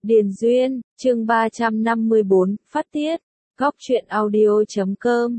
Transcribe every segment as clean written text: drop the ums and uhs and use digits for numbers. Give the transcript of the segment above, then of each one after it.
Điền Duyên, chương 354, phát tiết. Góc truyện audio.com.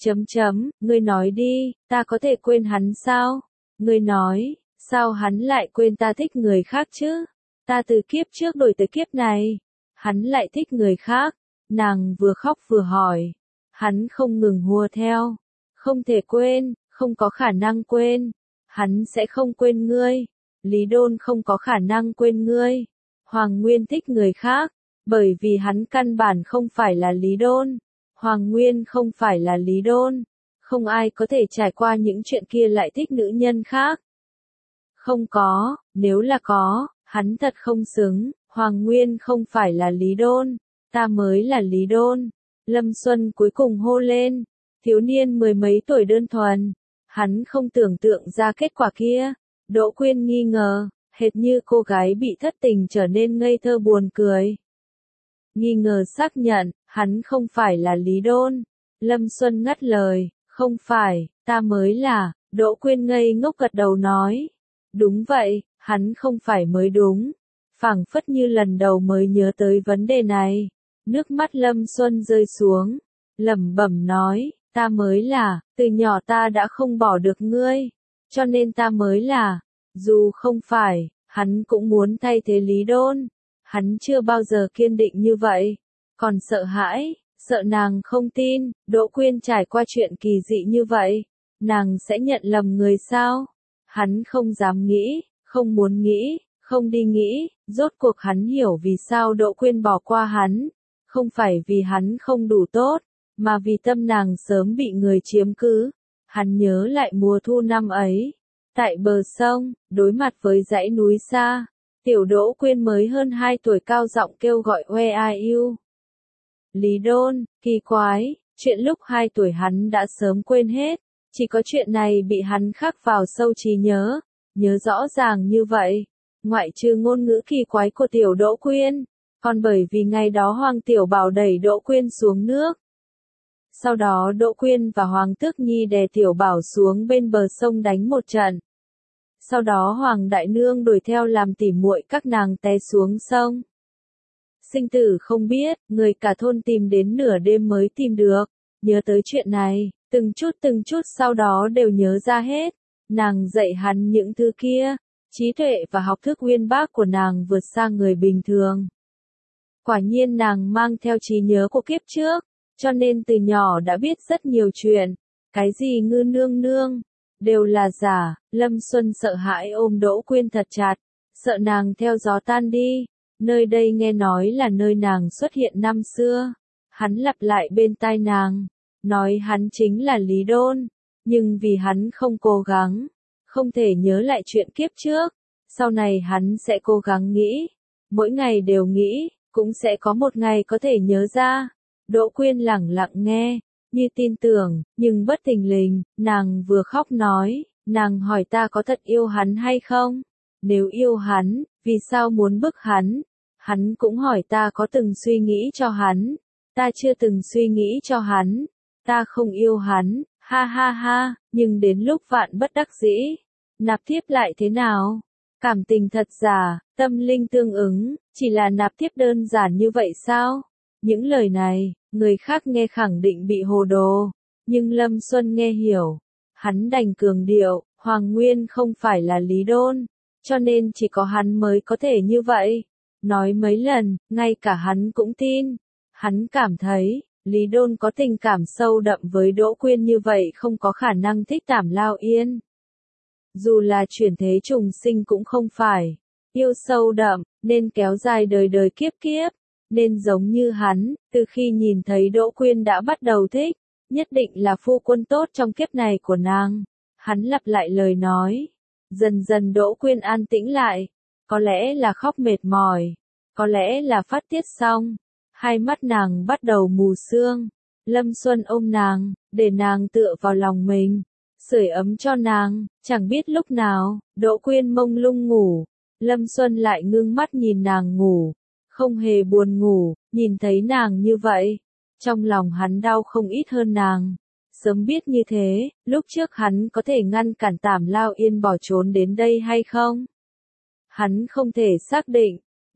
Ngươi nói đi, ta có thể quên hắn sao? Ngươi nói, sao hắn lại quên ta thích người khác chứ? Ta từ kiếp trước đổi tới kiếp này. Hắn lại thích người khác. Nàng vừa khóc vừa hỏi. Hắn không ngừng hùa theo. Không thể quên, không có khả năng quên. Hắn sẽ không quên ngươi. Lý Đôn không có khả năng quên ngươi. Hoàng Nguyên thích người khác, bởi vì hắn căn bản không phải là Lý Đôn. Hoàng Nguyên không phải là Lý Đôn. Không ai có thể trải qua những chuyện kia lại thích nữ nhân khác. Không có, nếu là có, hắn thật không xứng. Hoàng Nguyên không phải là Lý Đôn, ta mới là Lý Đôn. Lâm Xuân cuối cùng hô lên. Thiếu niên mười mấy tuổi đơn thuần. Hắn không tưởng tượng ra kết quả kia. Đỗ Quyên nghi ngờ, hệt như cô gái bị thất tình trở nên ngây thơ buồn cười. Nghi ngờ xác nhận, hắn không phải là Lý Đôn. Lâm Xuân ngắt lời, không phải, ta mới là. Đỗ Quyên ngây ngốc gật đầu nói. Đúng vậy, hắn không phải mới đúng. Phảng phất như lần đầu mới nhớ tới vấn đề này. Nước mắt Lâm Xuân rơi xuống. Lẩm bẩm nói, ta mới là, từ nhỏ ta đã không bỏ được ngươi. Cho nên ta mới là. Dù không phải, hắn cũng muốn thay thế Lý Đôn. Hắn chưa bao giờ kiên định như vậy. Còn sợ hãi, sợ nàng không tin, Đỗ Quyên trải qua chuyện kỳ dị như vậy. Nàng sẽ nhận lầm người sao? Hắn không dám nghĩ, không muốn nghĩ, không đi nghĩ. Rốt cuộc hắn hiểu vì sao Đỗ Quyên bỏ qua hắn. Không phải vì hắn không đủ tốt, mà vì tâm nàng sớm bị người chiếm cứ. Hắn nhớ lại mùa thu năm ấy. Tại bờ sông, đối mặt với dãy núi xa, tiểu Đỗ Quyên mới hơn 2 tuổi cao giọng kêu gọi Where are you? Lý Đôn, kỳ quái, chuyện lúc 2 tuổi hắn đã sớm quên hết, chỉ có chuyện này bị hắn khắc vào sâu trí nhớ, nhớ rõ ràng như vậy, ngoại trừ ngôn ngữ kỳ quái của tiểu Đỗ Quyên, còn bởi vì ngày đó Hoàng Tiểu Bảo đẩy Đỗ Quyên xuống nước. Sau đó Đỗ Quyên và Hoàng Tước Nhi đè Tiểu Bảo xuống bên bờ sông đánh một trận. Sau đó Hoàng Đại Nương đuổi theo làm tỉ muội các nàng té xuống sông. Sinh tử không biết, người cả thôn tìm đến nửa đêm mới tìm được. Nhớ tới chuyện này, từng chút sau đó đều nhớ ra hết. Nàng dạy hắn những thứ kia, trí tuệ và học thức uyên bác của nàng vượt xa người bình thường. Quả nhiên nàng mang theo trí nhớ của kiếp trước, cho nên từ nhỏ đã biết rất nhiều chuyện. Cái gì Ngư nương nương đều là giả. Lâm Xuân sợ hãi ôm Đỗ Quyên thật chặt, sợ nàng theo gió tan đi. Nơi đây nghe nói là nơi nàng xuất hiện năm xưa. Hắn lặp lại bên tai nàng, nói hắn chính là Lý Đôn, nhưng vì hắn không cố gắng, không thể nhớ lại chuyện kiếp trước. Sau này hắn sẽ cố gắng nghĩ, mỗi ngày đều nghĩ, cũng sẽ có một ngày có thể nhớ ra. Đỗ Quyên lẳng lặng nghe, như tin tưởng, nhưng bất thình lình, nàng vừa khóc nói, nàng hỏi ta có thật yêu hắn hay không? Nếu yêu hắn, vì sao muốn bức hắn? Hắn cũng hỏi ta có từng suy nghĩ cho hắn. Ta chưa từng suy nghĩ cho hắn. Ta không yêu hắn, ha ha ha, nhưng đến lúc vạn bất đắc dĩ, nạp thiếp lại thế nào? Cảm tình thật giả, tâm linh tương ứng, chỉ là nạp thiếp đơn giản như vậy sao? Những lời này, người khác nghe khẳng định bị hồ đồ, nhưng Lâm Xuân nghe hiểu. Hắn đành cường điệu, Hoàng Nguyên không phải là Lý Đôn, cho nên chỉ có hắn mới có thể như vậy. Nói mấy lần, ngay cả hắn cũng tin. Hắn cảm thấy, Lý Đôn có tình cảm sâu đậm với Đỗ Quyên như vậy không có khả năng thích Thảm Lao Yên. Dù là chuyển thế trùng sinh cũng không phải. Yêu sâu đậm, nên kéo dài đời đời kiếp kiếp. Nên giống như hắn, từ khi nhìn thấy Đỗ Quyên đã bắt đầu thích, nhất định là phu quân tốt trong kiếp này của nàng. Hắn lặp lại lời nói. Dần dần Đỗ Quyên an tĩnh lại. Có lẽ là khóc mệt mỏi, có lẽ là phát tiết xong. Hai mắt nàng bắt đầu mù sương. Lâm Xuân ôm nàng, để nàng tựa vào lòng mình, sưởi ấm cho nàng. Chẳng biết lúc nào, Đỗ Quyên mông lung ngủ. Lâm Xuân lại ngưng mắt nhìn nàng ngủ, không hề buồn ngủ. Nhìn thấy nàng như vậy, trong lòng hắn đau không ít hơn nàng. Sớm biết như thế, lúc trước hắn có thể ngăn cản Thảm Lao Yên bỏ trốn đến đây hay không? Hắn không thể xác định.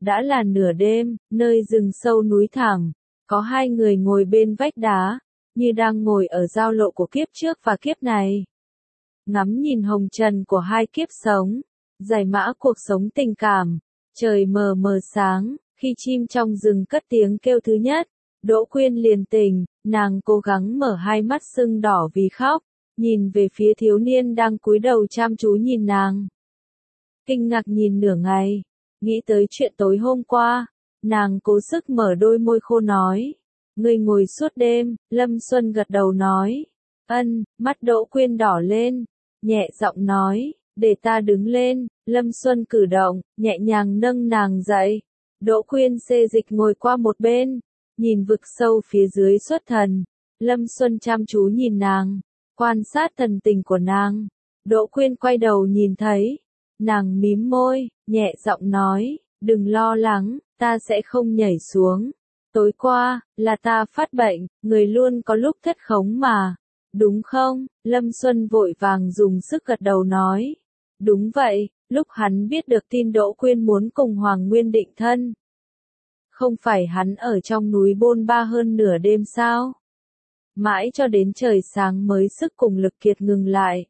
Đã là nửa đêm, nơi rừng sâu núi thẳm, có hai người ngồi bên vách đá, như đang ngồi ở giao lộ của kiếp trước và kiếp này. Ngắm nhìn hồng trần của hai kiếp sống, giải mã cuộc sống tình cảm, trời mờ mờ sáng, khi chim trong rừng cất tiếng kêu thứ nhất, Đỗ Quyên liền tỉnh, nàng cố gắng mở hai mắt sưng đỏ vì khóc, nhìn về phía thiếu niên đang cúi đầu chăm chú nhìn nàng. Kinh ngạc nhìn nửa ngày, nghĩ tới chuyện tối hôm qua, nàng cố sức mở đôi môi khô nói. Ngươi ngồi suốt đêm, Lâm Xuân gật đầu nói. Ân, mắt Đỗ Quyên đỏ lên, nhẹ giọng nói, để ta đứng lên, Lâm Xuân cử động, nhẹ nhàng nâng nàng dậy. Đỗ Quyên xê dịch ngồi qua một bên, nhìn vực sâu phía dưới xuất thần. Lâm Xuân chăm chú nhìn nàng, quan sát thần tình của nàng. Đỗ Quyên quay đầu nhìn thấy, nàng mím môi, nhẹ giọng nói, đừng lo lắng, ta sẽ không nhảy xuống. Tối qua, là ta phát bệnh, người luôn có lúc thất khống mà. Đúng không? Lâm Xuân vội vàng dùng sức gật đầu nói. Đúng vậy, lúc hắn biết được tin Đỗ Quyên muốn cùng Hoàng Nguyên định thân. Không phải hắn ở trong núi bôn ba hơn nửa đêm sao? Mãi cho đến trời sáng mới sức cùng lực kiệt ngừng lại.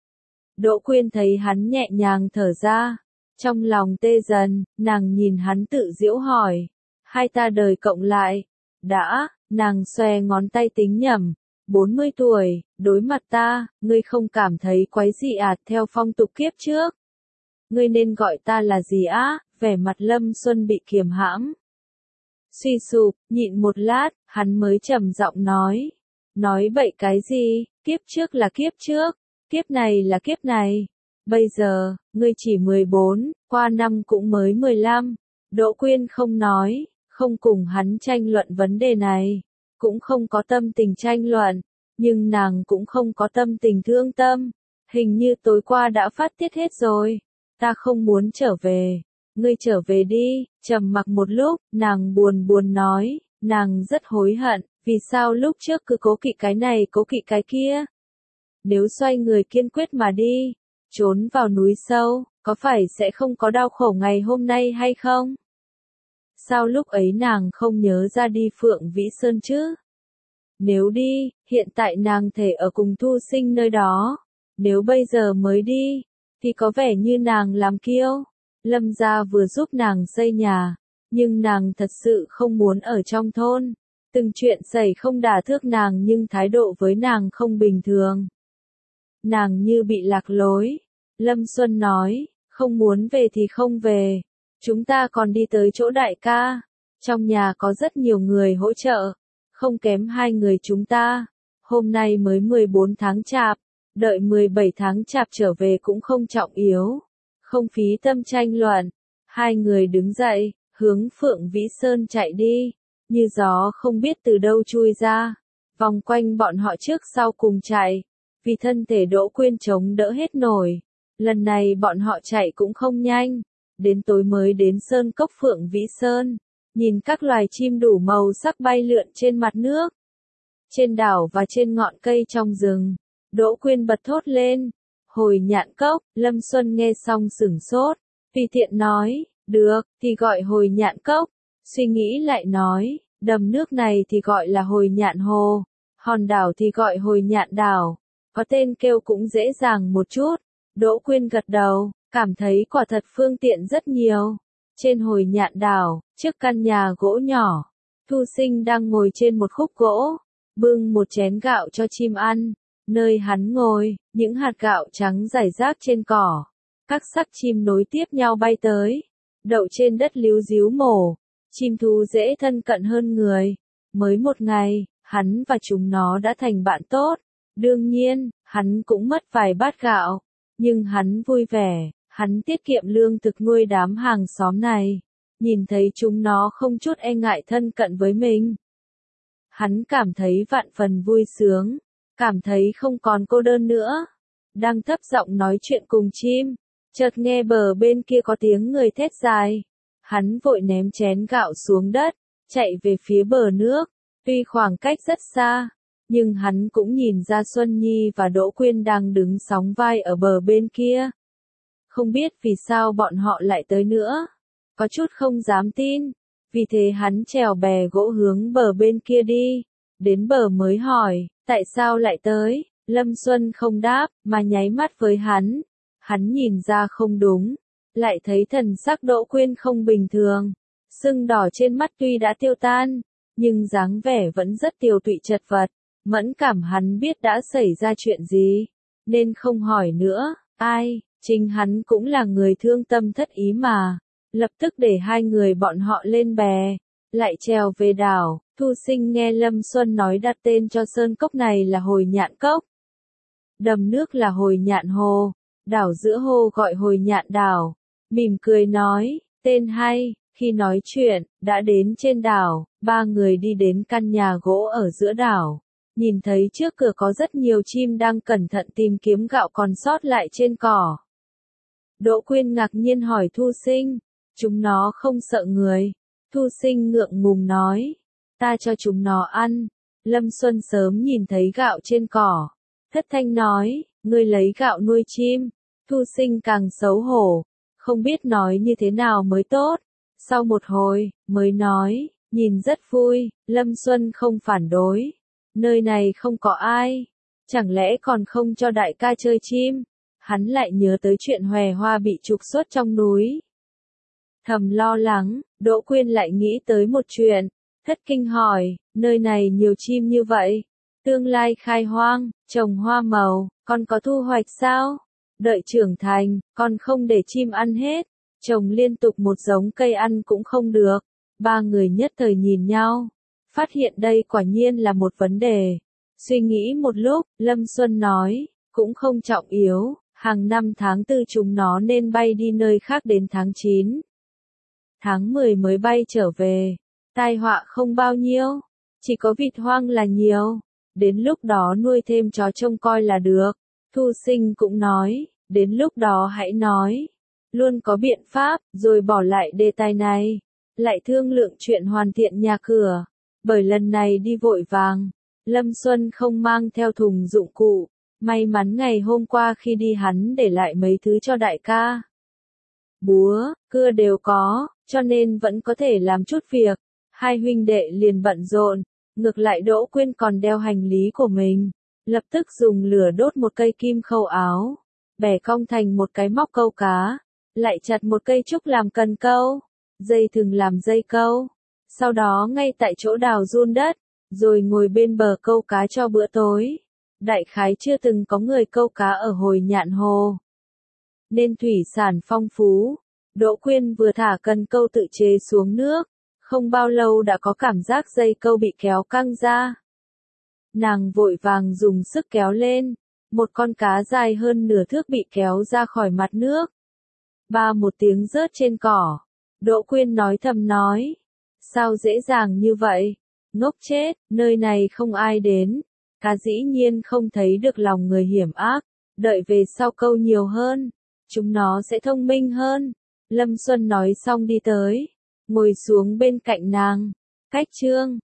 Đỗ Quyên thấy hắn nhẹ nhàng thở ra. Trong lòng tê dần, nàng nhìn hắn tự giễu hỏi. Hai ta đời cộng lại. Đã, nàng xòe ngón tay tính nhẩm. 40 tuổi, đối mặt ta, ngươi không cảm thấy quái dị theo phong tục kiếp trước. Ngươi nên gọi ta là gì á? Vẻ mặt Lâm Xuân bị kiềm hãm. Suy sụp, nhịn một lát, hắn mới trầm giọng nói. Nói bậy cái gì, kiếp trước là kiếp trước, kiếp này là kiếp này. Bây giờ, ngươi chỉ 14, qua năm cũng mới 15. Đỗ Quyên không nói, không cùng hắn tranh luận vấn đề này, cũng không có tâm tình tranh luận, nhưng nàng cũng không có tâm tình thương tâm. Hình như tối qua đã phát tiết hết rồi, ta không muốn trở về, ngươi trở về đi. Trầm mặc một lúc, nàng buồn buồn nói, nàng rất hối hận, vì sao lúc trước cứ cố kỵ cái này cố kỵ cái kia. Nếu xoay người kiên quyết mà đi, trốn vào núi sâu, có phải sẽ không có đau khổ ngày hôm nay hay không? Sao lúc ấy nàng không nhớ ra đi Phượng Vĩ Sơn chứ? Nếu đi, hiện tại nàng thể ở cùng Thu Sinh nơi đó. Nếu bây giờ mới đi, thì có vẻ như nàng làm kiêu. Lâm gia vừa giúp nàng xây nhà, nhưng nàng thật sự không muốn ở trong thôn. Từng chuyện xảy không đả thước nàng nhưng thái độ với nàng không bình thường. Nàng như bị lạc lối. Lâm Xuân nói, không muốn về thì không về. Chúng ta còn đi tới chỗ đại ca. Trong nhà có rất nhiều người hỗ trợ. Không kém hai người chúng ta. Hôm nay mới 14 tháng chạp. Đợi 17 tháng chạp trở về cũng không trọng yếu. Không phí tâm tranh luận. Hai người đứng dậy, hướng Phượng Vĩ Sơn chạy đi. Như gió không biết từ đâu chui ra. Vòng quanh bọn họ trước sau cùng chạy. Vì thân thể Đỗ Quyên chống đỡ hết nổi. Lần này bọn họ chạy cũng không nhanh. Đến tối mới đến sơn cốc Phượng Vĩ Sơn. Nhìn các loài chim đủ màu sắc bay lượn trên mặt nước. Trên đảo và trên ngọn cây trong rừng. Đỗ Quyên bật thốt lên. Hồi Nhạn Cốc. Lâm Xuân nghe xong sửng sốt. Tùy tiện nói, được, thì gọi Hồi Nhạn Cốc. Suy nghĩ lại nói, đầm nước này thì gọi là Hồi Nhạn Hồ. Hòn đảo thì gọi Hồi Nhạn Đảo. Có tên kêu cũng dễ dàng một chút. Đỗ Quyên gật đầu, cảm thấy quả thật phương tiện rất nhiều. Trên Hồi Nhạn Đảo, trước căn nhà gỗ nhỏ, Thu Sinh đang ngồi trên một khúc gỗ, bưng một chén gạo cho chim ăn. Nơi hắn ngồi, những hạt gạo trắng rải rác trên cỏ. Các xác chim nối tiếp nhau bay tới, đậu trên đất líu ríu mổ. Chim thú dễ thân cận hơn người. Mới một ngày, hắn và chúng nó đã thành bạn tốt. Đương nhiên, hắn cũng mất vài bát gạo. Nhưng hắn vui vẻ, hắn tiết kiệm lương thực nuôi đám hàng xóm này. Nhìn thấy chúng nó không chút e ngại thân cận với mình. Hắn cảm thấy vạn phần vui sướng, cảm thấy không còn cô đơn nữa. Đang thấp giọng nói chuyện cùng chim, chợt nghe bờ bên kia có tiếng người thét dài. Hắn vội ném chén gạo xuống đất, chạy về phía bờ nước. Tuy khoảng cách rất xa, nhưng hắn cũng nhìn ra Xuân Nhi và Đỗ Quyên đang đứng sóng vai ở bờ bên kia. Không biết vì sao bọn họ lại tới nữa. có chút không dám tin. Vì thế hắn chèo bè gỗ hướng bờ bên kia đi. Đến bờ mới hỏi, tại sao lại tới? Lâm Xuân không đáp, mà nháy mắt với hắn. Hắn nhìn ra không đúng, lại thấy thần sắc Đỗ Quyên không bình thường. Sưng đỏ trên mắt tuy đã tiêu tan, nhưng dáng vẻ vẫn rất tiều tụy chật vật. Mẫn cảm hắn biết đã xảy ra chuyện gì, nên không hỏi nữa. Ai, chính hắn cũng là người thương tâm thất ý mà. Lập tức để hai người bọn họ lên bè, lại trèo về đảo. Thu Sinh nghe Lâm Xuân nói đặt tên cho sơn cốc này là Hồi Nhạn Cốc. Đầm nước là Hồi Nhạn Hồ, đảo giữa hồ gọi Hồi Nhạn Đảo. Mỉm cười nói, tên hay. Khi nói chuyện, đã đến trên đảo, ba người đi đến căn nhà gỗ ở giữa đảo. Nhìn thấy trước cửa có rất nhiều chim đang cẩn thận tìm kiếm gạo còn sót lại trên cỏ. Đỗ Quyên ngạc nhiên hỏi Thu Sinh, chúng nó không sợ người? Thu Sinh ngượng ngùng nói, ta cho chúng nó ăn. Lâm Xuân sớm nhìn thấy gạo trên cỏ, thất thanh nói, ngươi lấy gạo nuôi chim. Thu Sinh càng xấu hổ, không biết nói như thế nào mới tốt. Sau một hồi, mới nói, nhìn rất vui. Lâm Xuân không phản đối. Nơi này không có ai, chẳng lẽ còn không cho đại ca chơi chim? Hắn lại nhớ tới chuyện Hòe Hoa bị trục xuất trong núi. Thầm lo lắng, Đỗ Quyên lại nghĩ tới một chuyện, thất kinh hỏi, nơi này nhiều chim như vậy, tương lai khai hoang, trồng hoa màu, con có thu hoạch sao? Đợi trưởng thành, con không để chim ăn hết, trồng liên tục một giống cây ăn cũng không được. Ba người nhất thời nhìn nhau, phát hiện đây quả nhiên là một vấn đề. Suy nghĩ một lúc, Lâm Xuân nói, cũng không trọng yếu, hàng năm tháng 4 chúng nó nên bay đi nơi khác đến tháng 9. Tháng 10 mới bay trở về, tai họa không bao nhiêu, chỉ có vịt hoang là nhiều, đến lúc đó nuôi thêm chó trông coi là được. Thu Sinh cũng nói, đến lúc đó hãy nói, luôn có biện pháp, rồi bỏ lại đề tài này, lại thương lượng chuyện hoàn thiện nhà cửa. Bởi lần này đi vội vàng, Lâm Xuân không mang theo thùng dụng cụ, may mắn ngày hôm qua khi đi hắn để lại mấy thứ cho đại ca. Búa, cưa đều có, cho nên vẫn có thể làm chút việc. Hai huynh đệ liền bận rộn, ngược lại Đỗ Quyên còn đeo hành lý của mình, lập tức dùng lửa đốt một cây kim khâu áo, bẻ cong thành một cái móc câu cá, lại chặt một cây trúc làm cần câu, dây thừng làm dây câu. Sau đó ngay tại chỗ đào giun đất, rồi ngồi bên bờ câu cá cho bữa tối. Đại khái chưa từng có người câu cá ở Hồi Nhạn Hồ, nên thủy sản phong phú. Đỗ Quyên vừa thả cần câu tự chế xuống nước, không bao lâu đã có cảm giác dây câu bị kéo căng ra. Nàng vội vàng dùng sức kéo lên, một con cá dài hơn nửa thước bị kéo ra khỏi mặt nước. Ba một tiếng rớt trên cỏ. Đỗ Quyên nói thầm nói, sao dễ dàng như vậy? Ngốc chết, nơi này không ai đến. Cá dĩ nhiên không thấy được lòng người hiểm ác, đợi về sau câu nhiều hơn, chúng nó sẽ thông minh hơn. Lâm Xuân nói xong đi tới, ngồi xuống bên cạnh nàng. Cách chương